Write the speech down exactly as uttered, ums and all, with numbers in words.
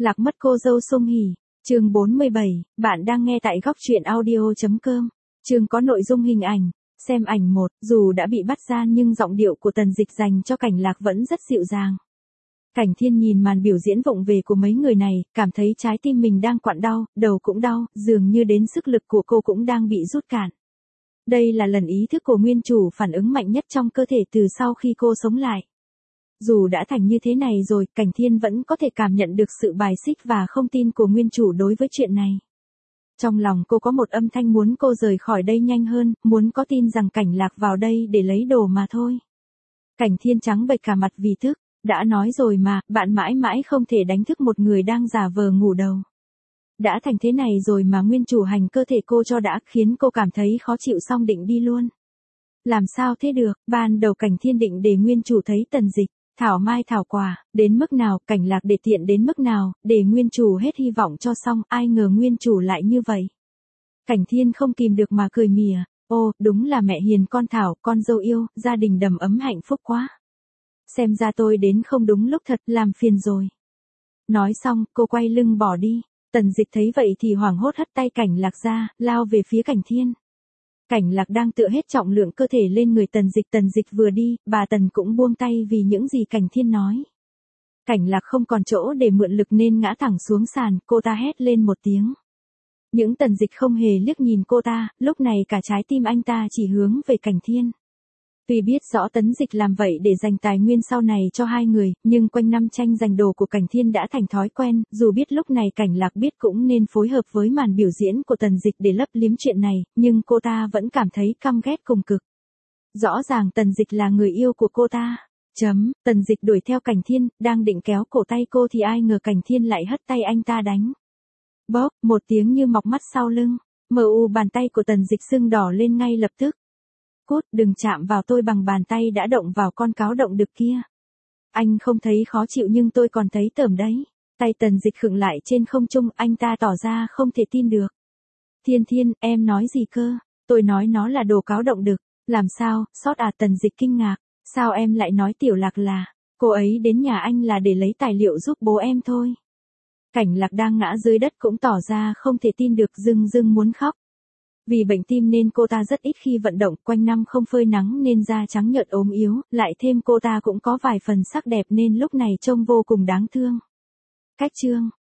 Lạc mất cô dâu Sung Hỉ, chương bốn mươi bảy, bạn đang nghe tại góc truyện audio.com. Chương có nội dung hình ảnh, xem ảnh một, dù đã bị bắt ra nhưng giọng điệu của Tần Dịch dành cho Cảnh Lạc vẫn rất dịu dàng. Cảnh Thiên nhìn màn biểu diễn vụng về của mấy người này, cảm thấy trái tim mình đang quặn đau, đầu cũng đau, dường như đến sức lực của cô cũng đang bị rút cạn. Đây là lần ý thức của nguyên chủ phản ứng mạnh nhất trong cơ thể từ sau khi cô sống lại. Dù đã thành như thế này rồi, Cảnh Thiên vẫn có thể cảm nhận được sự bài xích và không tin của nguyên chủ đối với chuyện này. Trong lòng cô có một âm thanh muốn cô rời khỏi đây nhanh hơn, muốn có tin rằng Cảnh Lạc vào đây để lấy đồ mà thôi. Cảnh Thiên trắng bệch cả mặt vì tức, đã nói rồi mà, bạn mãi mãi không thể đánh thức một người đang giả vờ ngủ đầu. Đã thành thế này rồi mà nguyên chủ hành cơ thể cô cho đã, khiến cô cảm thấy khó chịu xong định đi luôn. Làm sao thế được, ban đầu Cảnh Thiên định để nguyên chủ thấy Tần Dịch, thảo mai thảo quả, đến mức nào, Cảnh Lạc để tiện đến mức nào, để nguyên chủ hết hy vọng cho xong, ai ngờ nguyên chủ lại như vậy. Cảnh Thiên không kìm được mà cười mỉa, ô, đúng là mẹ hiền con thảo, con dâu yêu, gia đình đầm ấm hạnh phúc quá. Xem ra tôi đến không đúng lúc thật, làm phiền rồi. Nói xong, cô quay lưng bỏ đi. Tần Dịch thấy vậy thì hoảng hốt hất tay Cảnh Lạc ra, lao về phía Cảnh Thiên. Cảnh Lạc đang tựa hết trọng lượng cơ thể lên người Tần Dịch. Tần Dịch vừa đi, bà Tần cũng buông tay vì những gì Cảnh Thiên nói. Cảnh Lạc không còn chỗ để mượn lực nên ngã thẳng xuống sàn, cô ta hét lên một tiếng. Những Tần Dịch không hề liếc nhìn cô ta, lúc này cả trái tim anh ta chỉ hướng về Cảnh Thiên. Tuy biết rõ Tần Dịch làm vậy để dành tài nguyên sau này cho hai người, nhưng quanh năm tranh giành đồ của Cảnh Thiên đã thành thói quen, dù biết lúc này Cảnh Lạc biết cũng nên phối hợp với màn biểu diễn của Tần Dịch để lấp liếm chuyện này, nhưng cô ta vẫn cảm thấy căm ghét cùng cực. Rõ ràng Tần Dịch là người yêu của cô ta. Chấm, Tần Dịch đuổi theo Cảnh Thiên, đang định kéo cổ tay cô thì ai ngờ Cảnh Thiên lại hất tay anh ta đánh. Bóp, một tiếng như mọc mắt sau lưng, mờ u bàn tay của Tần Dịch sưng đỏ lên ngay lập tức. Cút, đừng chạm vào tôi bằng bàn tay đã động vào con cáo động đực kia. Anh không thấy khó chịu nhưng tôi còn thấy tởm đấy. Tay Tần Dịch khựng lại trên không trung, anh ta tỏ ra không thể tin được. Thiên Thiên, em nói gì cơ? Tôi nói nó là đồ cáo động đực. Làm sao, sót à? Tần Dịch kinh ngạc. Sao em lại nói Tiểu Lạc là, cô ấy đến nhà anh là để lấy tài liệu giúp bố em thôi. Cảnh Lạc đang ngã dưới đất cũng tỏ ra không thể tin được, rưng rưng muốn khóc. Vì bệnh tim nên cô ta rất ít khi vận động, quanh năm không phơi nắng nên da trắng nhợt ốm yếu, lại thêm cô ta cũng có vài phần sắc đẹp nên lúc này trông vô cùng đáng thương. Cách chương